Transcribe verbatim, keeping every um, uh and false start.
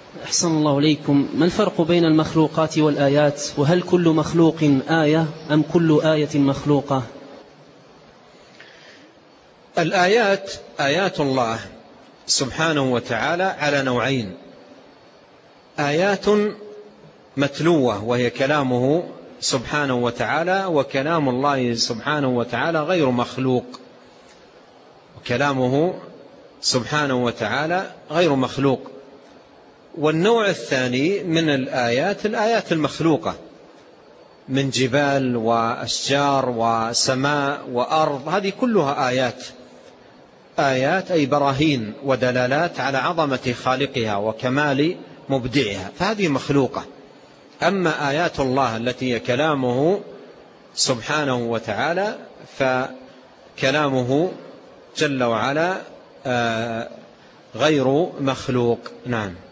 أحسن الله إليكم. ما الفرق بين المخلوقات والآيات؟ وهل كل مخلوق آية أم كل آية مخلوقة؟ الآيات آيات الله سبحانه وتعالى على نوعين: آيات متلوة وهي كلامه سبحانه وتعالى، وكلام الله سبحانه وتعالى غير مخلوق، وكلامه سبحانه وتعالى غير مخلوق. والنوع الثاني من الآيات الآيات المخلوقة من جبال وأشجار وسماء وأرض، هذه كلها آيات. آيات أي براهين ودلالات على عظمة خالقها وكمال مبدعها، فهذه مخلوقة. أما آيات الله التي هي كلامه سبحانه وتعالى فكلامه جل وعلا غير مخلوق. نعم.